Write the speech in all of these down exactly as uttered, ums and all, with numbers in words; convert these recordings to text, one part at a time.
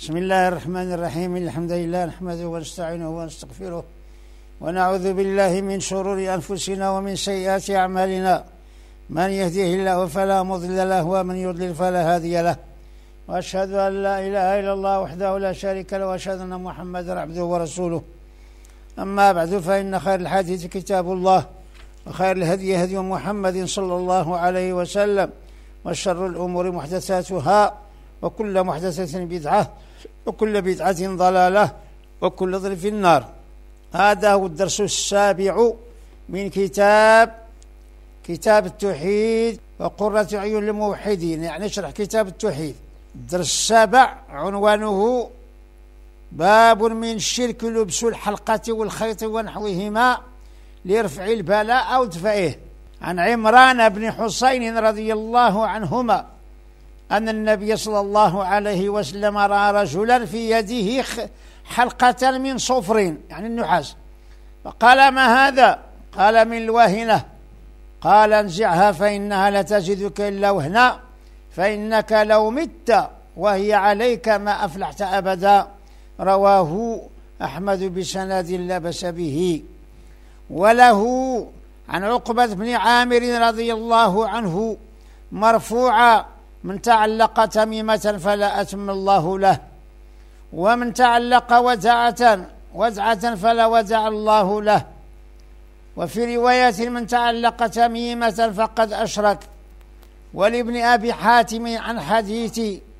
بسم الله الرحمن الرحيم. الحمد لله نحمده ونستعينه ونستغفره ونعوذ بالله من شرور أنفسنا ومن سيئات أعمالنا، من يهده الله فلا مضل له ومن يضلل فلا هادي له، وأشهد أن لا إله إلا الله وحده لا شريك له، وأشهد أن محمدا عبده ورسوله. أما بعد، فإن خير الحديث كتاب الله، وخير الهدي هدي محمد صلى الله عليه وسلم، وشر الأمور محدثاتها، وكل محدثة بدعة، وكل بدعة ضلالة، وكل ضلال في النار. هذا هو الدرس السابع من كتاب كتاب التوحيد وقرة عيون للموحدين، يعني نشرح كتاب التوحيد. الدرس السابع عنوانه باب من الشرك لبس الحلقة والخيط ونحوهما لرفع البلاء أو دفعه. عن عمران بن حسين رضي الله عنهما أن النبي صلى الله عليه وسلم رأى رجلا في يده حلقة من صفر، يعني النحاس، فقال: ما هذا؟ قال: من الواهنة. قال: انزعها فإنها لا تجدك إلا وهنا، فإنك لو مت وهي عليك ما أفلحت أبدا. رواه أحمد بسند لا بأس به. وله عن عقبة بن عامر رضي الله عنه مرفوعا: من تعلق تميمة فلا أتم الله له، ومن تعلق ودعة ودعة فلا ودع الله له. وفي رواية: من تعلق تميمة فقد أشرك. ولابن أبي حاتم عن حديث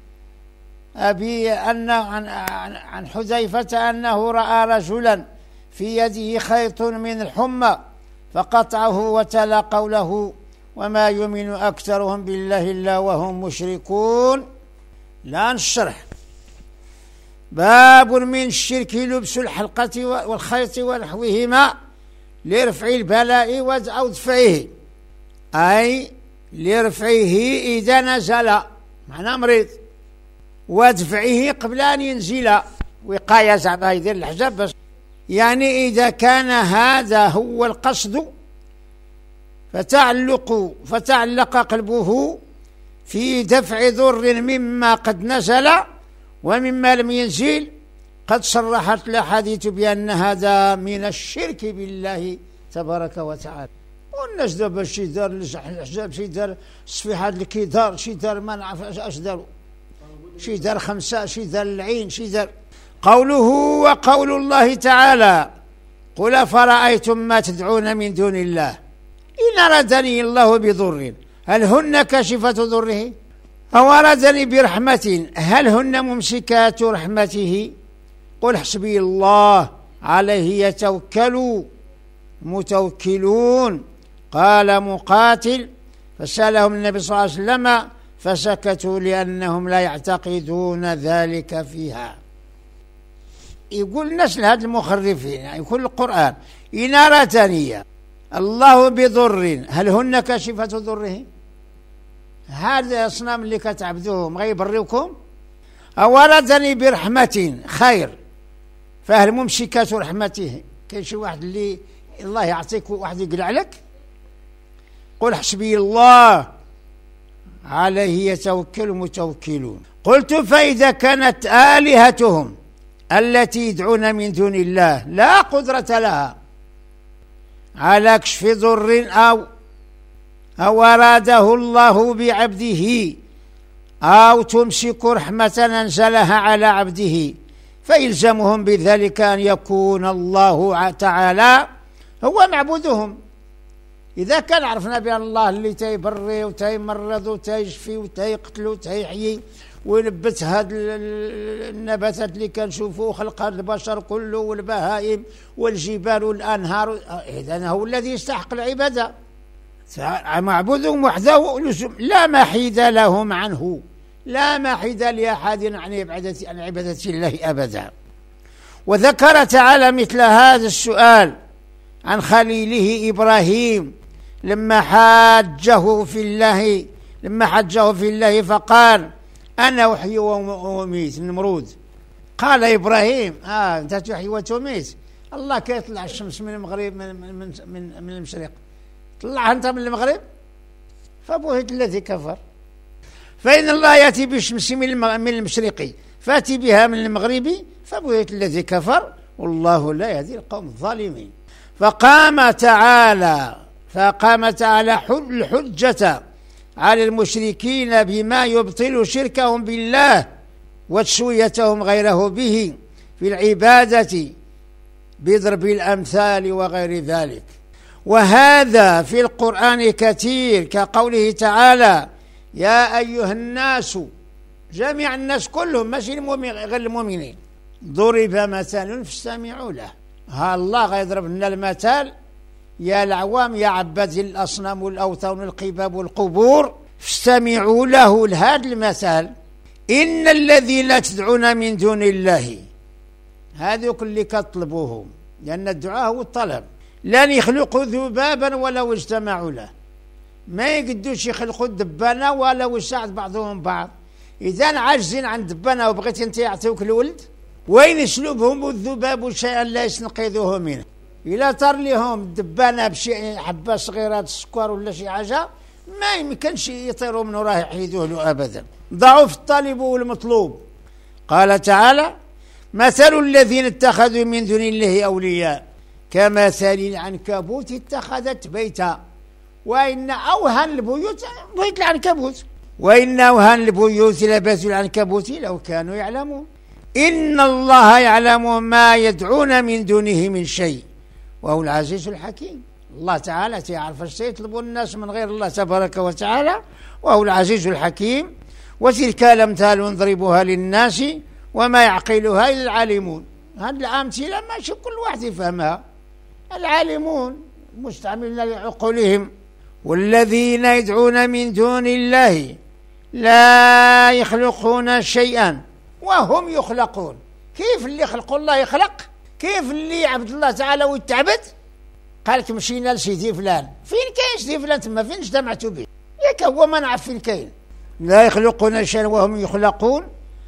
أبي أن عن, عن حذيفة أنه رأى رجلا في يده خيط من الحمى فقطعه وتلا قوله: وما يؤمن أكثرهم بالله إلا وهم مشركون. الآن الشرح. باب من الشرك لبس الحلقة والخيط ونحوهما لرفع البلاء أو دفعه، أي لرفعه إذا نزل، معنى مريض، ودفعه قبل أن ينزل، وقاية زعما يدير الحجاب بس، يعني إذا كان هذا هو القصد فتعلق فتعلق قلبه في دفع ضر مما قد نزل ومما لم ينزل، قد صرحت الأحاديث بأن هذا من الشرك بالله تبارك وتعالى. والناس دابا شي دار الحجاب، شي دار الصفيحات اللي دار، شي دار ما نعرف اش داروا، شي دار خمسة، شي دار العين، شي دار. قوله وقول الله تعالى: قل فرأيتم ما تدعون من دون الله إن أرادني الله بضر هل هن كاشفة ضره أو أرادني برحمة هل هن ممسكات رحمته قل حسبي الله عليه يتوكل متوكلون. قال مقاتل: فسألهم النبي صلى الله عليه وسلم فسكتوا لأنهم لا يعتقدون ذلك فيها. يقول نسل هذا المخرفين، يعني يقول القرآن: إن أرادني الله بضر هل هن كاشفة ضره؟ هذا الأصنام اللي كتعبدوهم غيبريوكم؟ أو أرادني برحمة خير فهل ممسكات رحمته؟ كاين شي واحد اللي الله يعطيك واحد يقلع لك؟ قل حسبي الله عليه يتوكل متوكلون. قلت: فإذا كانت آلهتهم التي يدعون من دون الله لا قدرة لها على كشف ضر أو أو أراده الله بعبده أو تمسك رحمة أنزلها على عبده، فيلزمهم بذلك أن يكون الله تعالى هو معبودهم. إذا كان عرفنا بأن الله اللي تيبري وتيمرض وتيشفي وتيقتل وتيحيي وينبت هاد النباتات اللي كنشوفوا خلق البشر كله والبهائم والجبال والأنهار، إذن هو الذي يستحق العبادة، معبودهم وحده لا محيد لهم عنه، لا محيد لأحد عن عبادة عن عبادة الله أبدا. وذكر تعالى مثل هذا السؤال عن خليله إبراهيم لما حاجه في الله لما حجه في الله فقال: أنا أحيي وأميت. النمرود قال إبراهيم: آه أنت تحيي وتميت؟ الله كيطلع الشمس من المغرب من, من, من, من المشرق، طلعها أنت من المغرب؟ فبهت الذي كفر. فإن الله يأتي بالشمس من المشرق فأتي بها من المغرب فبهت الذي كفر والله لا يهدي القوم الظالمين. فقام تعالى فقام تعالى الحجة على المشركين بما يبطل شركهم بالله وتسويتهم غيره به في العبادة بضرب الأمثال وغير ذلك. وهذا في القرآن كثير كقوله تعالى يا أيها الناس، جميع الناس كلهم ماشي المؤمن غير المؤمنين، ضرب مثل فاستمعوا له. ها الله غيضرب لنا المثل يا العوام يا عباد الأصنام والأوثان والقباب والقبور، فاستمعوا له لهذا المثل إن الذين تدعون من دون الله، هذوك اللي كطلبوهم، لأن الدعاء هو الطلب، لن يخلقوا ذبابا ولو اجتمعوا له، ما يقدوش يخلقوا الدبانة ولو ساعد بعضهم بعض. إذا عاجزين عن الدبانة وبغيت أنت يعطيوك الولد، وين يسلبهم الذباب شيئا لا يستنقذوه منه؟ إلا طار لهم الدبانة بشي حبة صغيرة السكر ولا شي حاجة ما يمكنش يطيروا منه، راه يحيدوه له أبدا. ضعف الطالب والمطلوب. قال تعالى مثل الذين اتخذوا من دون الله أولياء كمثل العنكبوت اتخذت بيتا وإن أوهن البيوت بيت العنكبوت وإن أوهن البيوت لبيت العنكبوت لو كانوا يعلمون إن الله يعلم ما يدعون من دونه من شيء وهو العزيز الحكيم. الله تعالى تعرف ايش يطلبوا الناس من غير الله تبارك وتعالى وهو العزيز الحكيم. وتلك الأمثال نضربها للناس وما يعقلها إلا العالمون. هذه الأمثلة ماشي كل واحد يفهمها، العالمون مستعملين لعقولهم. والذين يدعون من دون الله لا يخلقون شيئا وهم يخلقون. كيف اللي خلقوا الله يخلق؟ كيف اللي يعبد الله تعالى ويتعبد؟ قالك مشينا لسيدي فلان، فين كاين سيدي فلان تما؟ فين اجتمعتوا به؟ ياك هو ما نعرف فين كاين. لا يخلقون شيئا وهم يخلقون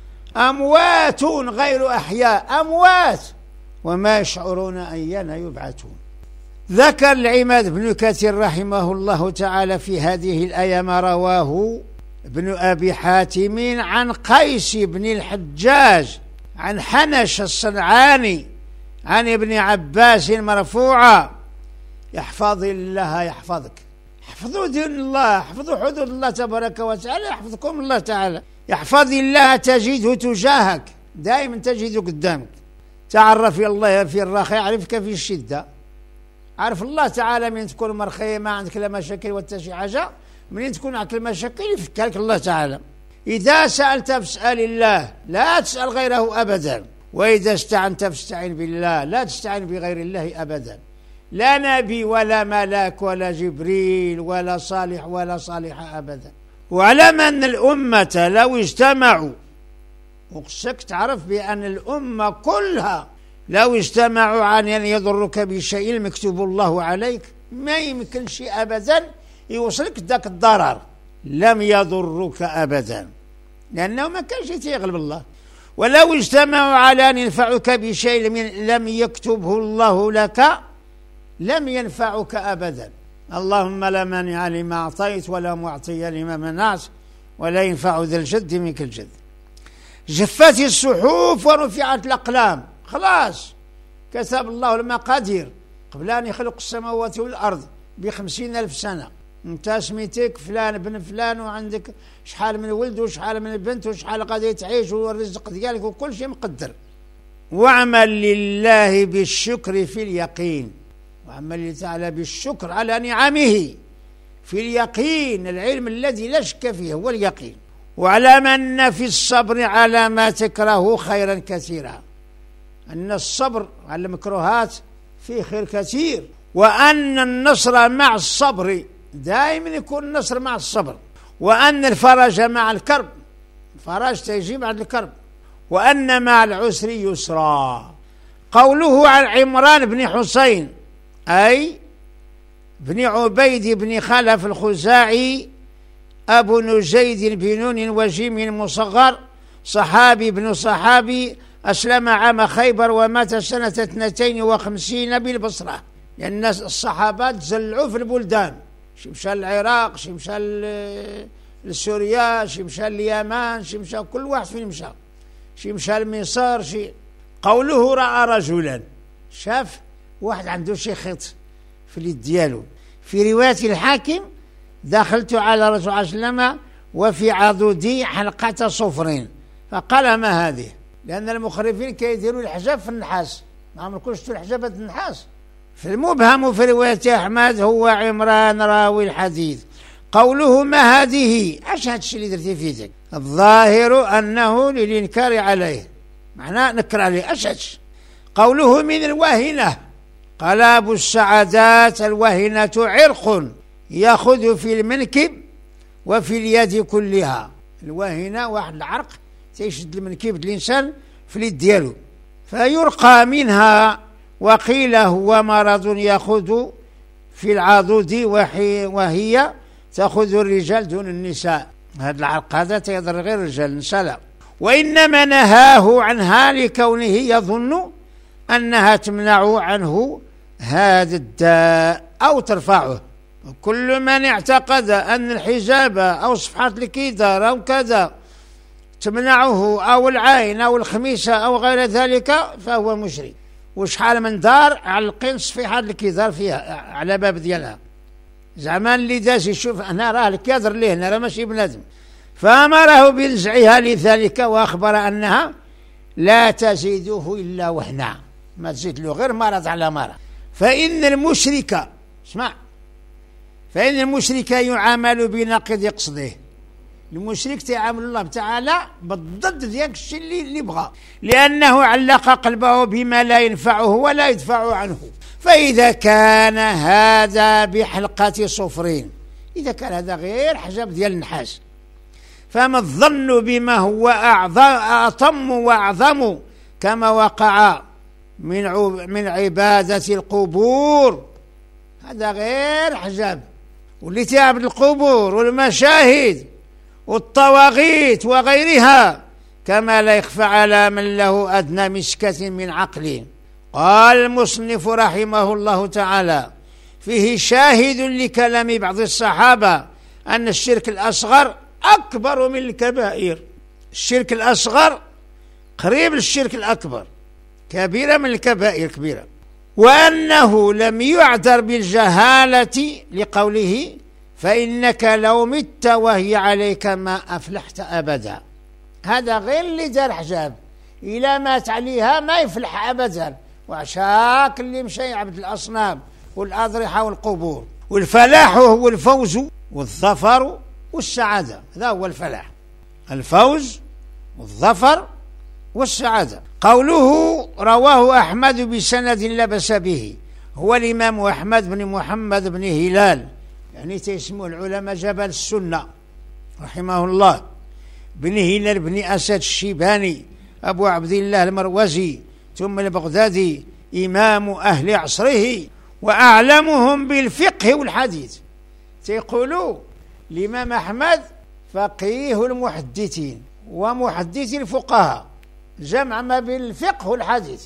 أموات غير أحياء، أموات وما يشعرون أيان يبعثون. ذكر العماد بن كثير رحمه الله تعالى في هذه الآية ما رواه ابن أبي حاتم عن قيس بن الحجاج عن حنش الصنعاني عن ابن عباس مرفوعا يحفظ الله يحفظك. احفظوا دين الله، احفظوا حدود الله تبارك وتعالى يحفظكم الله تعالى. يحفظ الله تجده تجاهك، دائما تجده قدامك. تعرف الله في الرخاء يعرفك في الشدة. عرف الله تعالى من تكون مرخية ما عندك لا مشاكل ولا شي حاجة، منين تكون عندك المشاكل يفكرك الله تعالى. إذا سألت فاسأل الله لا تسأل غيره أبدا، وإذا استعنت فاستعن بالله لا تستعن بغير الله أبدا. لا نبي ولا ملاك ولا جبريل ولا صالح ولا صالح أبدا. واعلم أن الأمة لو اجتمعوا، وقصك تعرف بأن الأمة كلها لو اجتمعوا عن أن يضرك بشيء مكتوب الله عليك ما يمكن شيء أبدا يوصلك ذاك الضرر، لم يضرك أبدا، لأنه ما كان شيء يغلب الله. ولو اجتمعوا على أن ينفعك بشيء لم يكتبه الله لك لم ينفعك أبدا. اللهم لا مانع لما أعطيت ولا معطي لما منعت ولا ينفع ذا الجد منك الجد. جفت الصحف ورفعت الأقلام، خلاص كتب الله المقادير قبل أن يخلق السماوات والأرض بخمسين ألف سنة. انت سميتك فلان بن فلان وعندك شحال من ولد وشحال من بنت وشحال غادي تعيش والرزق ديالك وكل شيء مقدر. واعمل لله بالشكر في اليقين، وعمل لله تعالى بالشكر على نعمه في اليقين، العلم الذي لا شك فيه هو اليقين. واعلم أن في الصبر على ما تكره خيرا كثيرا، أن الصبر على المكروهات فيه خير كثير، وأن النصر مع الصبر، دائما يكون النصر مع الصبر، وأن الفرج مع الكرب، الفرج تيجي بعد الكرب، وأن مع العسر يسرا. قوله عن عمران بن حسين أي بن عبيد بن خلف الخزاعي أبو نجيد بن وجيم مصغر، صحابي بن صحابي، أسلم عام خيبر ومات سنة اثنتين وخمسين بالبصرة، لأن الصحابة تزلعوا في البلدان، شي مشى العراق، شي مشى لسوريا، شي مشى اليمن، شي مشى كل واحد فين مشى، شي مشى لمصر شي. قوله رأى رجلا، شاف واحد عنده شي خيط في اليد ديالو. في رواية الحاكم دخلت على رسول الله صلى الله عليه وسلم وفي عضدي حلقة صفر، فقال ما هذه؟ لأن المخرفين كيديروا الحجاب في النحاس، ما عمركم شفتوا الحجابات النحاس. في المبهم في رواية أحمد هو عمران راوي الحديث. قوله ما هذه؟ اش هاد الشيء اللي درتي في يدك؟ الظاهر أنه للإنكار عليه، معناه نكر عليه. اش هادشي؟ قوله من الوهنة، قال أبو السعادات الوهنة عرق يأخذ في المنكب وفي اليد كلها. الوهنة واحد العرق تيشد المنكب الإنسان في اليد ديالو فيرقى منها. وقيل هو مرض يأخذ في العضد وهي تأخذ الرجال دون النساء. هذا العرق هذا تيضر غير الرجال، النساء لا. وإنما نهاه عنها لكونه يظن أنها تمنع عنه هذا الداء أو ترفعه. كل من اعتقد أن الحجاب أو صفحة الكدار أو كذا تمنعه أو العين أو الخميسة أو غير ذلك فهو مشرك. وشحال من دار علقين صفيحة الكدار فيها على باب ديالها، زعما اللي داز يشوف أنا راه الكادر ليه هنا راه ماشي بنادم، فأمره بنزعها لذلك وأخبر أنها لا تزيده إلا وهنا، ما تزيد له غير مرض على مرض. فإن المشرك اسمع فإن المشرك يعامل بنقيض قصده. المشرك تعامل الله تعالى بالضد ديال الشيء اللي, اللي بغى، لأنه علق قلبه بما لا ينفعه ولا يدفع عنه. فإذا كان هذا بحلقة صفرين، إذا كان هذا غير حجاب ديال النحاس، فما الظن بما هو أعظم وأعظم كما وقع من من عبادة القبور. هذا غير حجاب، واللي تعبد القبور والمشاهد والطواغيت وغيرها كما لا يخفى على من له أدنى مسكة من عقل. قال المصنف رحمه الله تعالى فيه شاهد لكلام بعض الصحابة أن الشرك الأصغر أكبر من الكبائر. الشرك الأصغر قريب للشرك الأكبر، كبيرة من الكبائر كبيرة، وأنه لم يعذر بالجهالة لقوله فإنك لو مت وهي عليك ما أفلحت أبدا. هذا غير اللي دار حجاب، إلى مات عليها ما يفلح أبدا، وعشاك اللي مشى يعبد الأصنام والأضرحة والقبور. والفلاح هو الفوز والظفر والسعادة، هذا هو الفلاح، الفوز والظفر والسعادة. قوله رواه أحمد بسند لا بأس به، هو الإمام أحمد بن محمد بن هلال، يعني تسمو العلماء جبل السنة رحمه الله، بن هلال بن أسد الشيباني أبو عبد الله المروزي ثم البغدادي، إمام أهل عصره وأعلمهم بالفقه والحديث. تيقولوا الإمام أحمد فقيه المحدثين ومحدثي الفقهاء، جمع ما بين الفقه والحديث،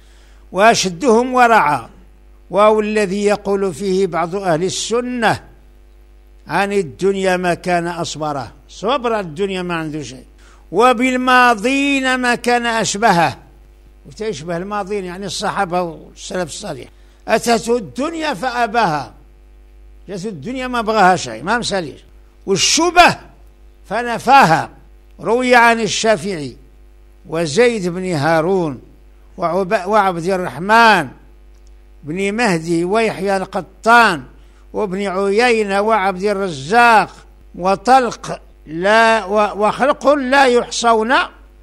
وأشدهم ورعا، وهو الذي يقول فيه بعض أهل السنة عن الدنيا ما كان أصبره، صبر الدنيا ما عنده شيء، وبالماضين ما كان أشبهه، وتشبه الماضين يعني الصحابة والسلف الصالح. أتته الدنيا فأباها، جاءت الدنيا ما بغاها شيء، ما مساليش. والشبه فنفاها. روي عن الشافعي وزيد بن هارون وعبد الرحمن بن مهدي ويحيى القطان وابن عيينة وعبد الرزاق وطلق لا وخلق لا يحصون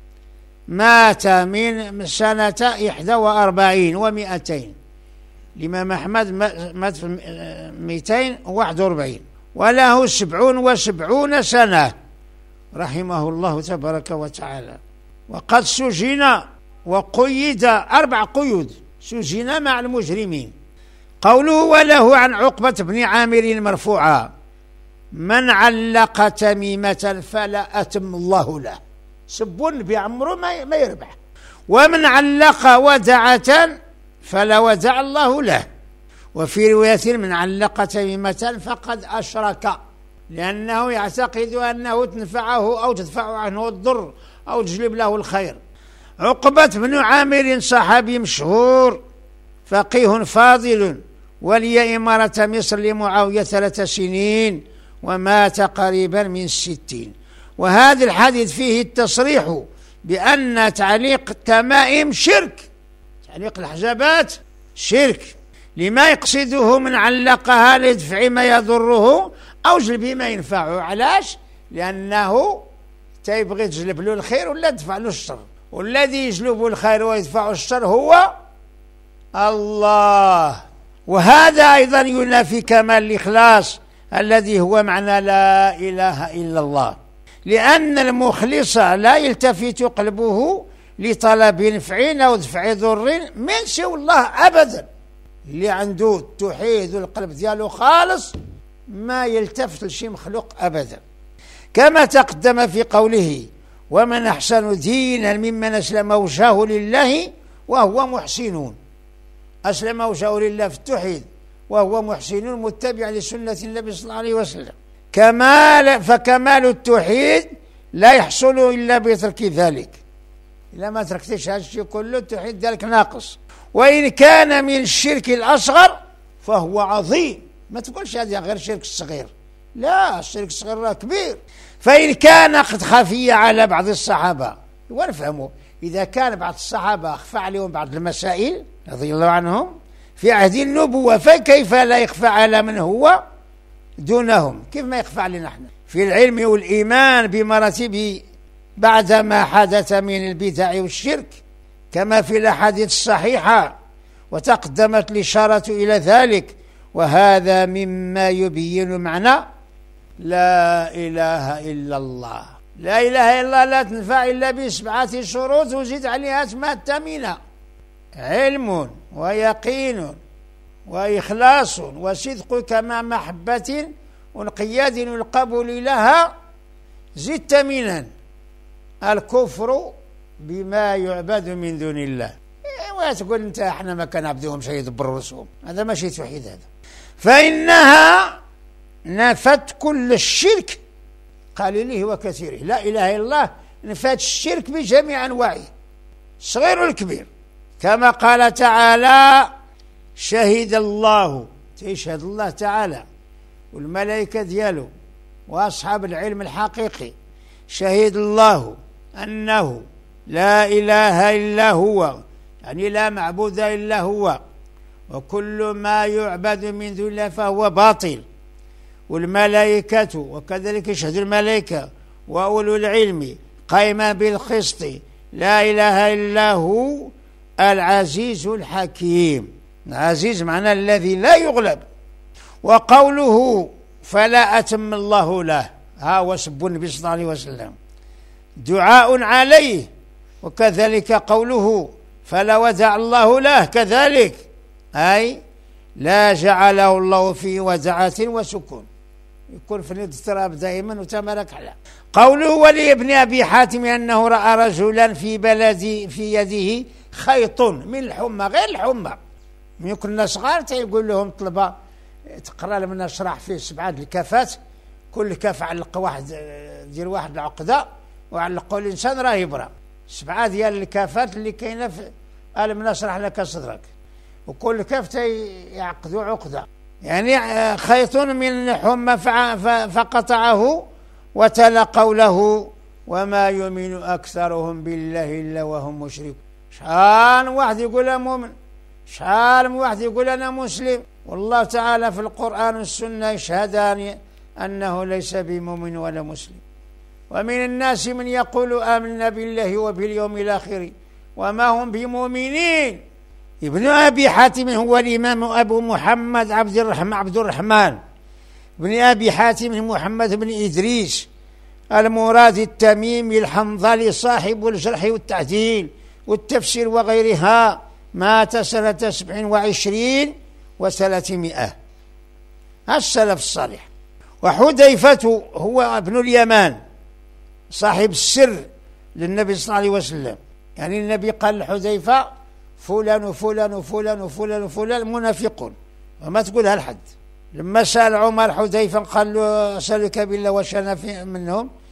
مات من سنة إحدى وأربعين ومئتين. الإمام أحمد مات في مئتين وواحد وأربعين، وله سبعون وسبعون سنة رحمه الله تبارك وتعالى. وقد سجن وقيد أربع قيود، سجن مع المجرمين. قوله وله عن عقبة بن عامر مرفوعا من علق تميمة فلا أتم الله له. سبون بعمره ما يربح. ومن علق ودعة فلا ودع الله له. وفي رواية من علق تميمة فقد أشرك، لأنه يعتقد أنه تنفعه أو تدفع عنه الضر أو تجلب له الخير. عقبة بن عامر صحابي مشهور فقيه فاضل، ولي إمارة مصر لمعاوية ثلاث سنين ومات قريبا من الستين. وهذا الحديث فيه التصريح بأن تعليق التمائم شرك، تعليق الحجابات شرك، لما يقصده من علقها لدفع ما يضره أو جلب ما ينفعه. علاش؟ لأنه تيبغي تجلب له الخير ولا تدفع له الشر، والذي يجلب الخير ويدفع الشر هو الله. وهذا أيضا ينافي كمال الإخلاص الذي هو معنى لا إله إلا الله، لأن المخلص لا يلتفت قلبه لطلب نفع أو دفع ضر من سوى الله أبدا. اللي عنده التوحيد والقلب دياله خالص ما يلتفت لشي مخلوق أبدا، كما تقدم في قوله: ومن أحسن دينا ممن أسلم وجهه لله وهو محسن. أسلم وجهه لله في التوحيد وهو محسن متبع لسنة النبي صلى الله عليه وسلم. كمال فكمال التوحيد لا يحصل إلا بترك ذلك. إذا ما تركتش هذا الشيء كله التوحيد ذلك ناقص. وإن كان من الشرك الأصغر فهو عظيم. ما تقولش هذا غير الشرك الصغير، لا، الشرك الصغير كبير. فإن كان قد خفي على بعض الصحابة، ونفهموا إذا كان بعض الصحابة خفى عليهم بعض المسائل رضي الله عنهم في عهد النبوة، فكيف لا يخفى على من هو دونهم؟ كيف ما يخفى علينا احنا في العلم والإيمان بمراتب بعدما حدث من البدع والشرك، كما في الأحاديث الصحيحة وتقدمت الإشارة إلى ذلك. وهذا مما يبين معنى لا إله إلا الله. لا إله إلا الله لا تنفع إلا بسبعة شروط وزيد عليها ثمان ثمينة: علم ويقين وإخلاص وصدق كما محبة وانقياد والقبول لها. زد ثمينا: الكفر بما يعبد من دون الله. وتقول انت احنا ما كنعبدوهم شيء يدبروا رسوم، هذا ماشي توحيد هذا. فإنها نفت كل الشرك قليله وكثيره. لا إله إلا الله نفت الشرك بجميع أنواعه الصغير والكبير، كما قال تعالى: شهد الله، تشهد الله تعالى والملائكة دياله وأصحاب العلم الحقيقي، شهد الله أنه لا إله إلا هو، يعني لا معبود إلا هو، وكل ما يعبد من دون الله فهو باطل. والملائكة وكذلك يشهد الملائكة وأولو العلم قائما بالقسط، لا إله إلا هو العزيز الحكيم. العزيز معناه الذي لا يغلب. وقوله فلا أتم الله له، ها وسب النبي صلى الله عليه وسلم دعاء عليه. وكذلك قوله فلا ودع الله له، كذلك أي لا جعله الله في ودعة وسكون، يكون في الاضطراب دائما وتمرك على. قوله ولابن أبي حاتم أنه رأى رجلا في بلد في يده خيط من الحمى، غير الحمى، من كنا صغار تيقول لهم طلبة تقرا لنا نشرح فيه سبعة الكافات، كل كاف علق واحد، دير واحد العقدة وعلقوا الإنسان راه يبرى. سبعة ديال الكافات اللي كاينة في ألم نشرح لك صدرك، وكل كاف يعقدوا عقدة، يعني خيط من حمى فقطعه. وتلا قوله وما يؤمن أكثرهم بالله إلا وهم مشركون. شحال واحد يقول أنا مؤمن، شحال واحد يقول أنا مسلم، والله تعالى في القرآن والسنة يشهدان أنه ليس بمؤمن ولا مسلم. ومن الناس من يقول آمنا بالله وباليوم الآخر وما هم بمؤمنين. ابن أبي حاتم هو الإمام أبو محمد عبد الرحمن عبد الرحمن ابن أبي حاتم محمد بن إدريس المراد التميمي الحنظلي صاحب الجرح والتعديل والتفسير وغيرها، مات سنة سبع وعشرين وثلاثمائة. السلف الصالح. وحذيفة هو ابن اليمان صاحب السر للنبي صلى الله عليه وسلم، يعني النبي قال لحذيفة فلان وفلان وفلان وفلان وفلان منافقون، وما تقولها لحد. لما سأل عمر حذيفة قال له أسألك بالله وش أنا منهم،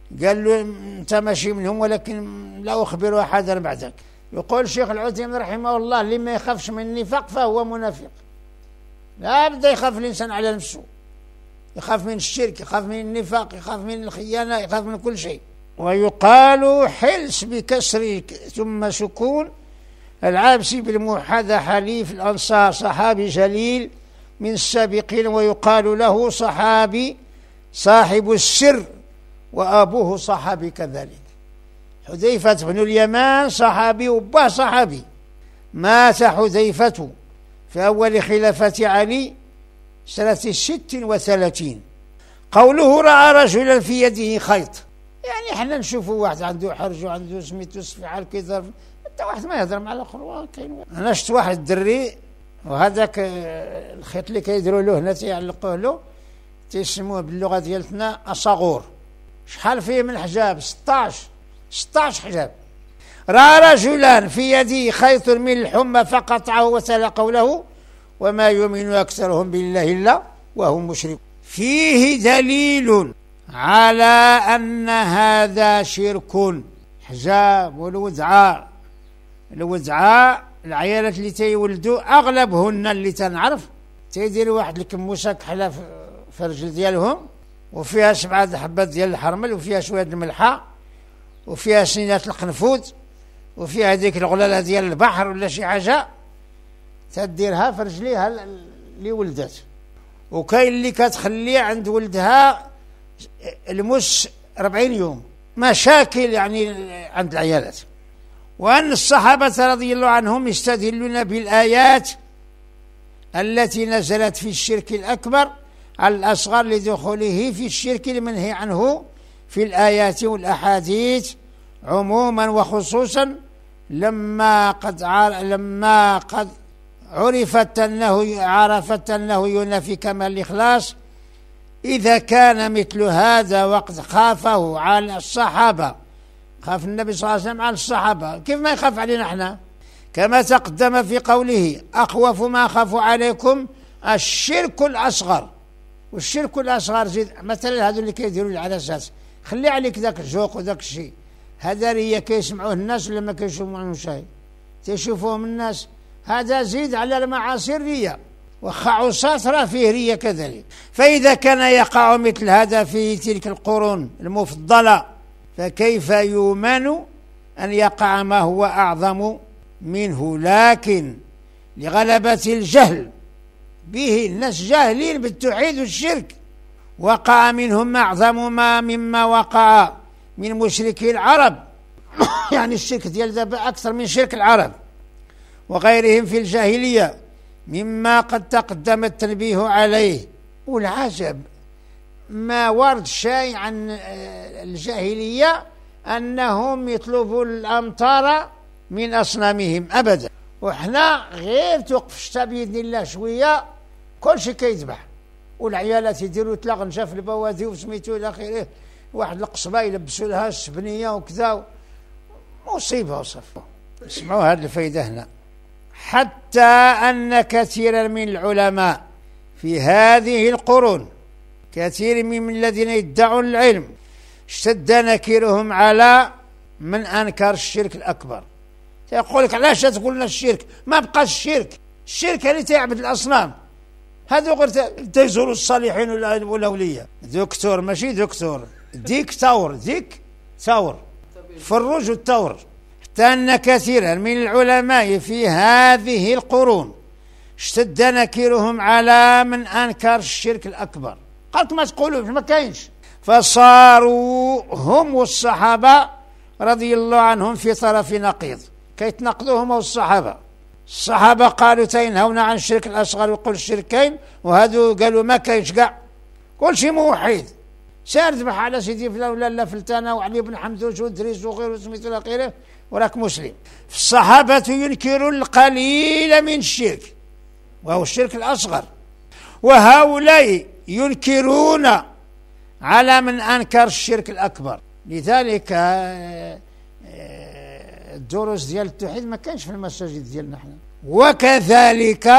قال له أنت ماشي منهم ولكن لا أخبر أحدا بعدك. يقول الشيخ العثيمين رحمه الله اللي ما يخافش من النفاق فهو منافق. لا بد يخاف الإنسان على نفسه، يخاف من الشرك، يخاف من النفاق، يخاف من الخيانة، يخاف من كل شيء. ويقال حلس بكسر ثم سكون العابسي بالموحدة حليف الأنصار صحابي جليل من السابقين، ويقال له صحابي صاحب السر وأبوه صحابي كذلك. حذيفة بن اليمان صحابي وأباه صحابي. مات حذيفة في أول خلافة علي سنة ست وثلاثين. قوله رأى رجلا في يده خيط، يعني احنا نشوفوا واحد عنده حرج وعنده سميتو سفعال كيضرب، حتى واحد ما يهضر مع الاخر. كاين انا شفت واحد الدري وهذاك الخيط اللي كيديروا له هنا تيعلقوه له تيسموه باللغه ديالتنا اصاغور. شحال فيه من حجاب؟ ستطاش ستطاش حجاب. رأى رجلا في يده خيط من الحمى فقطعه وتلا قوله وما يؤمن أكثرهم بالله إلا وهم مشركون. فيه دليل على أن هذا شرك. حجاب والودعاء، الودعاء العيالات اللي تيولدوا أغلبهن اللي تنعرف تيديروا واحد الكموسة كحلة في الرجل ديالهم وفيها سبعة حبات ديال الحرمل وفيها شوية الملحة وفيها سنينات القنفود وفيها هذيك الغلالة ديال البحر ولا شي حاجة تديرها في رجليها اللي ولدت. وكاين اللي كتخليه عند ولدها المس أربعين يوم. مشاكل يعني عند العيالات. وأن الصحابة رضي الله عنهم يستدلون بالآيات التي نزلت في الشرك الأكبر على الأصغر لدخوله في الشرك المنهي عنه في الآيات والأحاديث عموما وخصوصا لما قد عار لما قد عرفت أنه عرفت أنه ينافي كمال الإخلاص. إذا كان مثل هذا وقد خافه على الصحابة، خاف النبي صلى الله عليه وسلم على الصحابة، كيف ما يخاف علينا احنا؟ كما تقدم في قوله أخوف ما خاف عليكم الشرك الأصغر. والشرك الأصغر زيد مثلا هذو اللي كيديروا على أساس خلي عليك ذاك الجوق وذاك الشيء، هذا ريا كيسمعوه الناس ولا ما كيشوفوا عنه شيء؟ تيشوفوهم الناس. هذا زيد على المعاصي الريا، وخا عصاة راه فيه ريا كذلك. فإذا كان يقع مثل هذا في تلك القرون المفضلة فكيف يؤمن أن يقع ما هو أعظم منه؟ لكن لغلبة الجهل به الناس جاهلين بالتوحيد والشرك وقع منهم أعظم ما مما وقع من مشركي العرب يعني الشرك ديال دابا أكثر من شرك العرب وغيرهم في الجاهلية مما قد تقدم التنبيه عليه. والعجب ما ورد شيء عن الجاهلية أنهم يطلبوا الأمطار من أصنامهم أبدا. وإحنا غير توقف الشتاء بإذن الله شوية كل شيء كيذبح، والعيالات يديروا تلاغنشا في البوادي وسميتو إلى آخره، واحد القصبة يلبسوا لها السبنية وكذا، مصيبة وصف. اسمعوا هذه الفائدة هنا. حتى أن كثيرا من العلماء في هذه القرون، كثير من الذين يدعون العلم، اشتد نكيرهم على من أنكر الشرك الأكبر. يقول لك علاش تقول لنا الشرك؟ ما بقاش الشرك، الشرك اللي تيعبد الأصنام، هذو غير تيزوروا الصالحين والأولياء. دكتور ماشي دكتور، ديكتور ديك تور فروج التور. حتى أن كثيرا من العلماء في هذه القرون اشتد نكيرهم على من أنكر الشرك الأكبر. قالت ما تقولوش ما كاينش، فصاروا هم والصحابة رضي الله عنهم في طرف نقيض، كيتناقضوهم والصحابة. الصحابة قالوا تينهون عن الشرك الأصغر ويقول الشركين، وهذو قالوا ما كاينش كاع، كل شيء موحد. سار ذبح على سيدي فلان ولا لا فلتانة وعلي بن حمدوش وادريس وغيره سميتو الى اخره وراك مسلم. الصحابة ينكرون القليل من الشرك وهو الشرك الأصغر، وهؤلاء ينكرون على من أنكر الشرك الأكبر. لذلك الدروس ديال التوحيد ما كانش في المساجد ديالنا احنا. وكذلك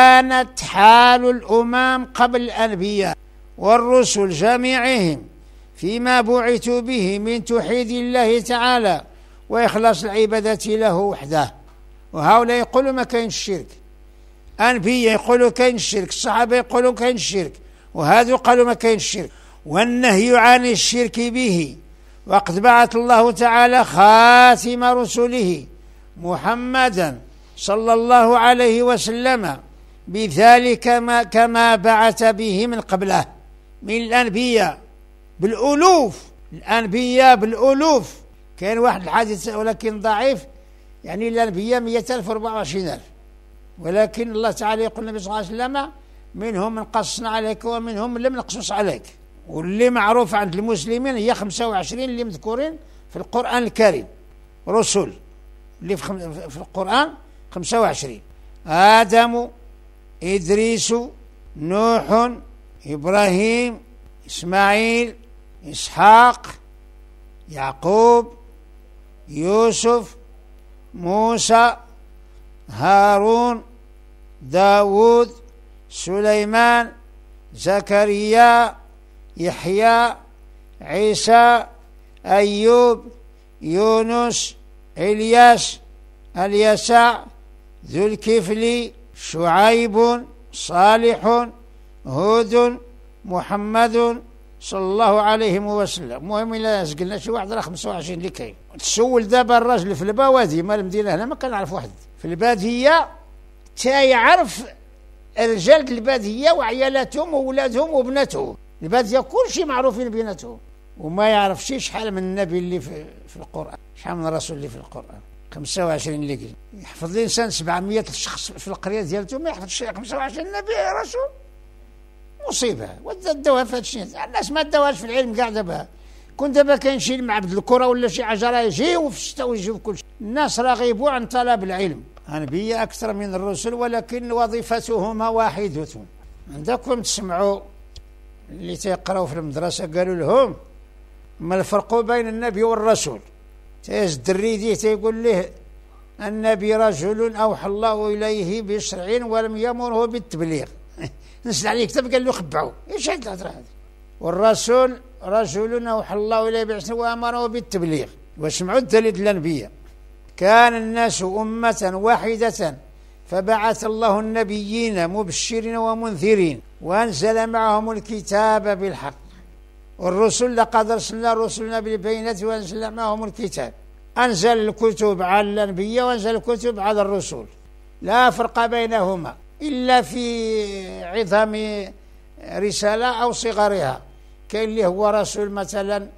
كانت حال الأمم قبل الأنبياء والرسل جميعهم، فيما بعثوا به من توحيد الله تعالى وإخلاص العبادة له وحده. وهؤلاء يقولوا ما كاين الشرك، أنبياء يقولوا كاين الشرك، الصحابة يقولوا كاين الشرك، وهذو قالوا ما كاين الشرك. والنهي عن الشرك به، وقد بعث الله تعالى خاتم رسله محمدا صلى الله عليه وسلم بذلك ما كما بعث به من قبله من الأنبياء بالألوف، الأنبياء بالألوف. كان واحد الحديث ولكن ضعيف، يعني الأنبياء مئة ألف وأربعة وعشرين ألف، ولكن الله تعالى يقول النبي صلى الله عليه وسلم منهم من قصنا عليك ومنهم من لم نقصص عليك. واللي معروف عند المسلمين هي خمسة وعشرين اللي مذكورين في القرآن الكريم، رسل اللي في القرآن خمسة وعشرين: آدم، إدريس، نوح، إبراهيم، إسماعيل، إسحاق، يعقوب، يوسف، موسى، هارون، داود، سليمان، زكريا، يحيى، عيسى، أيوب، يونس، إلياس، اليسع، ذو الكفل، شعيب، صالح، هود، محمد صلى الله عليه وسلم. المهم إلا قلنا شي واحد راه خمسة وعشرين اللي كاين. تسول دابا الراجل في البوادي مال المدينة هنا ما كنعرف واحد في البادية تا يعرف رجال البادية وعيالاتهم وولادهم وبناتهم. البادية كل شيء معروفين بيناتهم، وما يعرفش شحال من النبي اللي في, في القرآن، شحال من الرسول اللي في القرآن. خمسة وعشرين اللي قلت يحفظ الإنسان سبعمية شخص في القرية ديالته ما يحفظش خمسة وعشرين نبي رسول، مصيبة. وداوها في هذا الشيء، الناس ما داوهاش في العلم كاع. دابا كون دابا كاين شي معبد الكرة ولا شي عجرة يجيو في الشتاء ويجيو كل شيء. الناس رغبوا عن طلب العلم، أنبياء أكثر من الرسل، ولكن وظيفتهما واحدة. عندكم تسمعوا اللي تيقراو في المدرسة قالوا لهم ما الفرق بين النبي والرسول؟ تيز الدريدي تيقول له النبي رجل أوحى الله إليه بشرع ولم يمره بالتبليغ. نزل عليه كتاب قال له خبعوا. ايش هاد الهضره هذه؟ والرسول رجل أوحى الله إليه بشرع وأمره بالتبليغ. واسمعوا الدليل الأنبياء: كان الناس أمة واحدة فبعث الله النبيين مبشرين ومنذرين وأنزل معهم الكتاب بالحق. والرسل لقد أرسلنا رسلنا بالبينات وأنزل معهم الكتاب. أنزل الكتب على الأنبياء وأنزل الكتب على الرسل، لا فرق بينهما إلا في عظم رسالة أو صغرها. كاين اللي هو رسول مثلا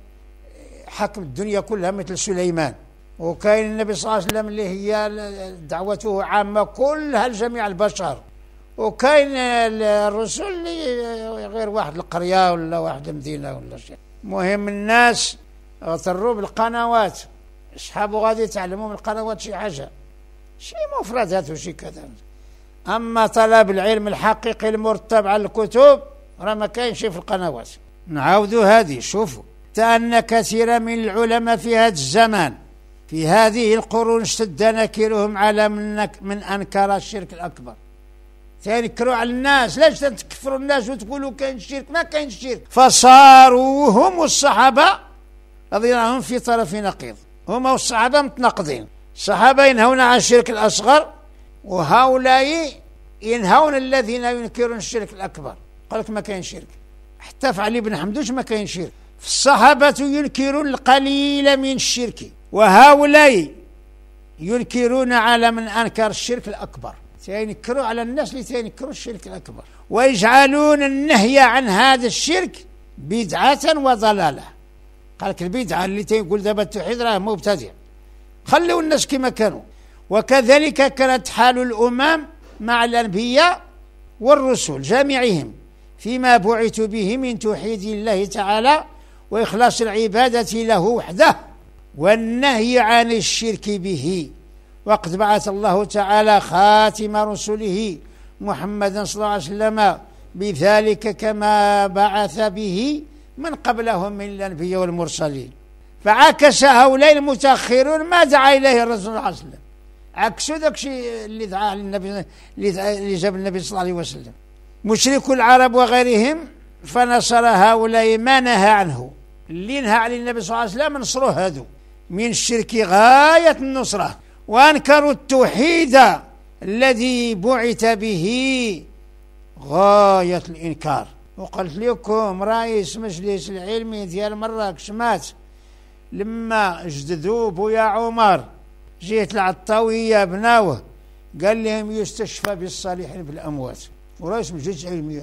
حكم الدنيا كلها مثل سليمان، وكاين النبي صلى الله عليه وسلم اللي هي دعوته عامة كلها لجميع البشر، وكاين الرسل اللي غير واحد القرية ولا واحد المدينة ولا شيء. مهم الناس اغتروا بالقنوات، اصحابه غادي يتعلموا من القنوات شي حاجة، شي مفردات وشي كذا. أما طلب العلم الحقيقي المرتب على الكتب راه ما كاين شي في القنوات. نعاودوا هذه. شوفوا أن كثيرا من العلماء في هذا الزمان في هذه القرون اشتد نكيرهم على من, من أنكر الشرك الأكبر. تنكروا على الناس، لاش تكفروا الناس وتقولوا كاين الشرك؟ ما كاين الشرك. فصاروا هم الصحابة رضي الله عنهم في طرف نقيض، هم والصحابة متناقضين. الصحابة ينهون عن الشرك الأصغر، وهؤلاء ينهون الذين ينكرون الشرك الأكبر. قال لك ما كاين شرك. حتى في علي بن حمدوش ما كاين شرك. الصحابة ينكرون القليل من الشرك، وهؤلاء ينكرون على من أنكر الشرك الأكبر. سينكروا على الناس اللي سينكروا الشرك الأكبر، ويجعلون النهي عن هذا الشرك بدعة وضلالة. قال لك البدعة اللي تيقول دابا التوحيد راه مبتدع، خلوا الناس كما كانوا. وكذلك كانت حال الأمم مع الأنبياء والرسل جميعهم فيما بعثوا به من توحيد الله تعالى وإخلاص العبادة له وحده والنهي عن الشرك به. وقد بعث الله تعالى خاتم رسله محمدا صلى الله عليه وسلم بذلك كما بعث به من قبلهم من الأنبياء والمرسلين. فعكس هؤلاء المتأخرون ما دعا إليه الرسول صلى الله عليه وسلم، عكسوا ذاك الشيء اللي دعاه النبي اللي جاب النبي صلى الله عليه وسلم. مشرك العرب وغيرهم فنصر هؤلاء ما نهى عنه، قال لك البدعة اللي تيقول دابا التوحيد راه مبتدع، خلوا الناس كما كانوا. وكذلك كانت حال الأمم مع الأنبياء والرسل جميعهم فيما بعثوا به من توحيد الله تعالى وإخلاص العبادة له وحده والنهي عن الشرك به. وقد بعث الله تعالى خاتم رسله محمدا صلى الله عليه وسلم بذلك كما بعث به من قبلهم من الأنبياء والمرسلين. فعكس هؤلاء المتأخرون ما دعا إليه الرسول صلى الله عليه وسلم، عكسوا ذاك الشيء اللي دعاه النبي اللي جاب النبي صلى الله عليه وسلم. مشرك العرب وغيرهم اللي نهى عليه النبي صلى الله عليه وسلم نصروه هادو من الشرك غاية النصرة، وأنكروا التوحيد الذي بعث به غاية الإنكار. وقلت لكم رئيس مجلس العلمي ديال مراكش مات لما جددوا بويا عمر، جيت العطاوية بناوه قال لهم يستشفى بالصالحين بالأموات، ورئيس مجلس علمي.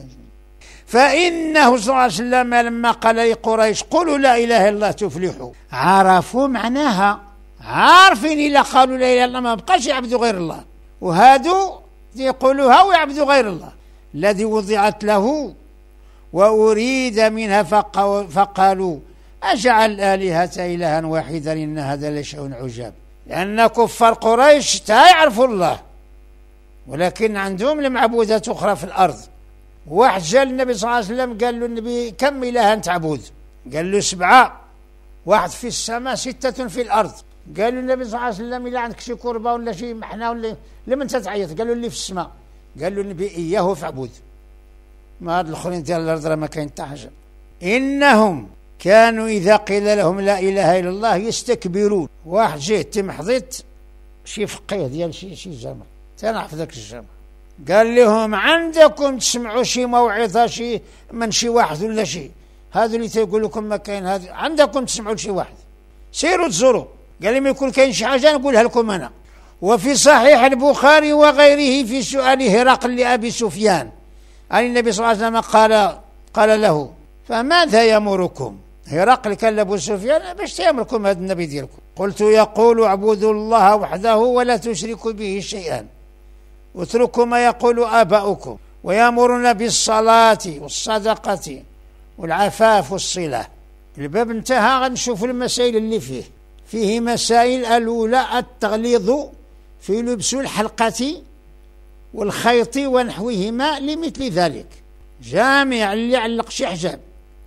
فإنه صلى الله عليه وسلم لما قال لقريش قولوا لا إله إلا الله تفلحوا، عرفوا معناها، عارفين إلا قالوا لا إله إلا الله ما بقاش يعبدوا غير الله، وهادو يقولوها ويعبدوا غير الله الذي وضعت له وأريد منها فقالوا أجعل الآلهة إلها واحدا إن هذا لشيء عجاب. لأن كفار قريش تا يعرفوا الله، ولكن عندهم المعبودات أخرى في الأرض. واحد جاء النبي صلى الله عليه وسلم قال له النبي كم إلها تعبد؟ قال له سبعة، واحد في السماء ستة في الأرض. قال له النبي صلى الله عليه وسلم إلا عندك شي كربة ولا شي محنة ولا لمن تتعيط؟ قال له اللي في السماء. قال له النبي إياه فاعبد، ما هاد الآخرين ديال الأرض ما كاين حتى حاجة. إنهم كانوا إذا قيل لهم لا إله إلا الله يستكبرون. واحد جه تمحضت شي فقيه ديال شي شي جامع، تنعرف ذاك الجامع، قال لهم عندكم تسمعوا شي موعظة شي من شي واحد ولا شي، هذا اللي تيقول لكم ما كاين، هذا عندكم تسمعوا شي واحد سيروا تزوروا. قال لهم يكون كاين شي حاجة نقولها لكم أنا. وفي صحيح البخاري وغيره في سؤال هرقل لأبي سفيان عن النبي صلى الله عليه وسلم قال قال له فماذا يأمركم؟ هرقل كان لأبو سفيان باش تأمركم هذا النبي ديالكم؟ قلت يقول اعبدوا الله وحده ولا تشركوا به شيئا واتركوا ما يقول آباؤكم ويأمرنا بالصلاة والصدقة والعفاف والصلة. الباب انتهى، غنشوف المسائل اللي فيه. فيه مسائل. الأولى التغليظ في لبس الحلقة والخيط ونحوهما لمثل ذلك، جامع اللي علق شي حجاب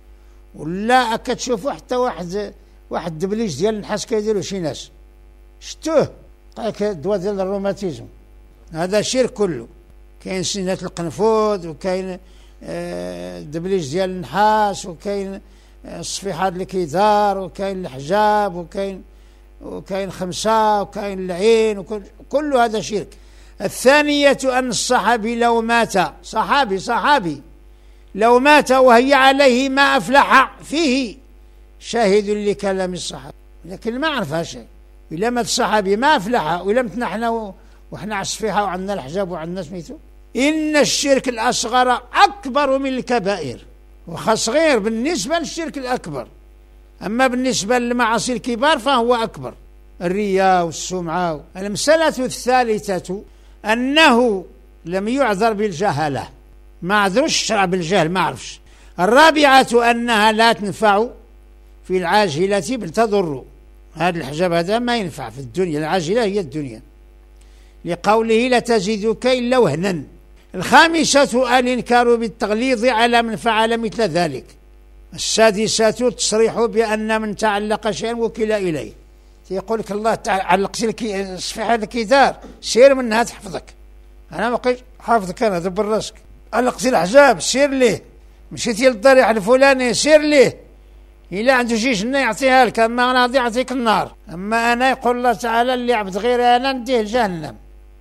ولا كتشوفوا حتى واحد واحد دبليج ديال النحاس كيديروا شي ناس شتوه قالك الدواء ديال الروماتيزم، هذا شرك كله. كاين سنة القنفذ وكاين آه دبليج ديال النحاس وكاين آه الصفيحات اللي كيدار وكاين الحجاب وكاين وكاين خمسة وكاين العين وكل كل هذا شرك. الثانية أن الصحابي لو مات، صحابي صحابي لو مات وهي عليه ما أفلح فيه شاهد لكلام الصحابي، لكن ما عرفها شيء. إلا مات الصحابي ما أفلح وإلا متنا حنا وحنا على الصفيحة وعندنا الحجاب وعندنا سميتو. إن الشرك الأصغر أكبر من الكبائر، وخا صغير بالنسبة للشرك الأكبر، أما بالنسبة للمعاصي الكبار فهو أكبر، الرياء والسمعة. المسألة الثالثة أنه لم يعذر بالجهالة، ما عذرش الشرع بالجهل ما عرفش. الرابعة أنها لا تنفع في العاجلة بل تضر، هذا الحجاب هذا ما ينفع في الدنيا، العاجلة هي الدنيا، لقوله لا تزيدك إلا وهنا. الخامسة الإنكار بالتغليظ على من فعل مثل ذلك. السادسة التصريح بأن من تعلق شيئا وكل إليه، يقول لك الله علقت لك الصفيحة الكدار سير منها تحفظك، أنا ما قلت حافظك أنا دبر راسك. علقت الحجاب سير ليه، مشيتي للضريح الفلاني سير ليه، إلا عنده شي جنة يعطيها لك، أما أنا غادي يعطيك النار. أما أنا يقول الله تعالى اللي عبد غير أنا نديه لجهنم.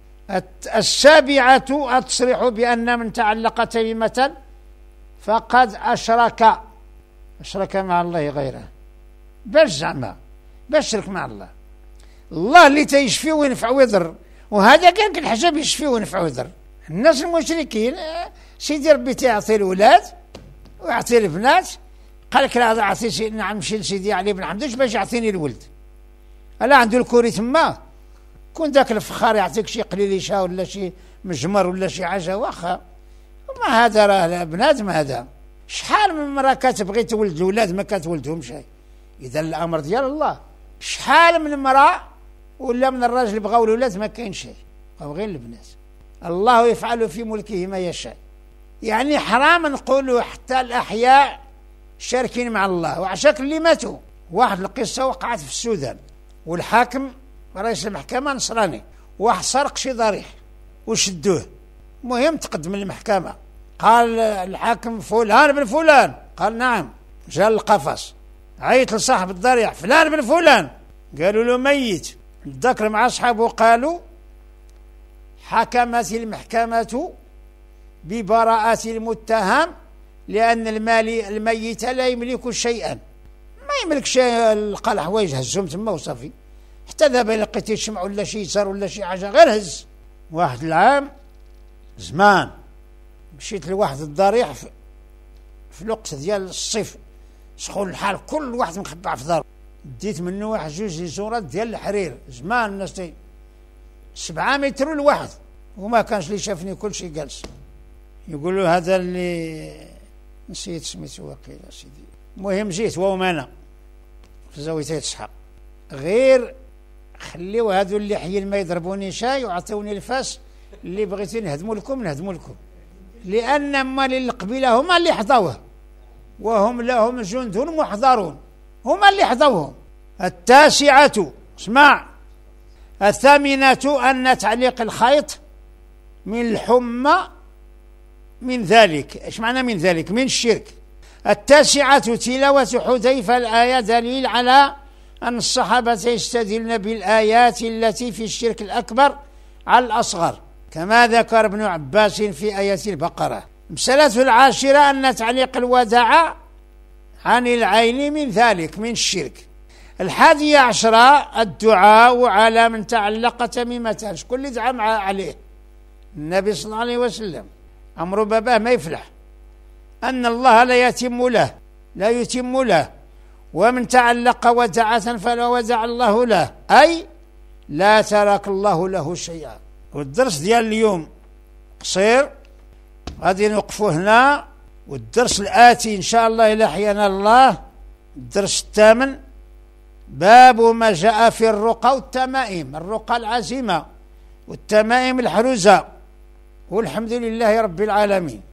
السابعة التصريح بأن من تعلق تميمة فقد أشرك، أشرك مع الله غيره. باش زعما باش شرك مع الله، الله اللي تيشفي وينفع ويضر، وهذا كان الحجاب يشفي وينفع ويضر. الناس المشركين سيدي ربي تيعطي الأولاد ويعطي البنات، قال لك لا أعطي نعم نمشي لسيدي علي بن حمدوش باش يعطيني الولد، ألا عنده الكوري تما كون ذاك الفخار يعطيك شي قليليشة ولا شي مجمر ولا شي حاجة واخا، وما هذا راه بنادم. هذا شحال من مرة كتبغي تولد الولاد ما كتولدهم شيء، إذا الأمر ديال الله. شحال من مرة ولا من الراجل بغاو الولاد ما كاين شيء، بغاو غير البنات. الله يفعل في ملكه ما يشاء. يعني حرام نقولوا حتى الأحياء شاركين مع الله، وعشاك اللي ماتوا. واحد القصة وقعت في السودان، والحاكم رئيس المحكمة نصراني، واحد سرق شي ضريح وشدوه، مهم تقدم للمحكمة، قال الحاكم فلان بن فلان، قال نعم، جاء القفص عيط لصاحب الضريح فلان بن فلان، قالوا له ميت. الذكر مع أصحابه قالوا حكمت المحكمة ببراءة المتهم لأن المالي الميت لا يملك شيئا، ما يملك شيء، لقى الحوايج هزهم تما وصافي، حتى دابا لقيتي شمع ولا شي يسار ولا شي حاجة غير هز. واحد العام زمان مشيت لواحد الضريح في, في الوقت ديال الصيف سخون الحال، كل واحد مخبع في دار، ديت منه واحد جوج ليزورات ديال الحرير زمان الناس تي سبعة متر الواحد، وما كانش اللي شافني كل شيء جالس. يقولوا هذا اللي نسيت سميتو واقيلا سيدي، المهم جيت وهم انا في زاوية اسحاق، غير خليو هذو اللي حيين ما يضربوني شاي وعطوني الفاس، اللي بغيتو نهدموا لكم نهدموا لكم، لان مال القبيله هما اللي حضوه وهم لهم جند محضرون، هما اللي حضوهم. التاسعة اسمع، الثامنة أن تعليق الخيط من الحمى من ذلك. ايش معنى من ذلك؟ من الشرك. التاسعة تلاوة حذيفة الآية دليل على أن الصحابة يستدلون بالآيات التي في الشرك الأكبر على الأصغر، كما ذكر ابن عباس في آية البقرة. المسألة العاشرة أن تعليق الوداع عن العين من ذلك من الشرك. الحادية عشرة الدعاء على من تعلق تميمة، شكون اللي دعا عليه؟ النبي صلى الله عليه وسلم، أمر باباه ما يفلح، أن الله لا يتم له لا يتم له، ومن تعلق ودعة فلا ودع الله له، أي لا ترك الله له شيئا. والدرس ديال اليوم قصير، غادي نوقفوا هنا، والدرس الآتي إن شاء الله إلى أحيانا الله الدرس الثامن، باب ما جاء في الرقى والتمائم، الرقى العزيمة والتمائم الحروزة، والحمد لله رب العالمين.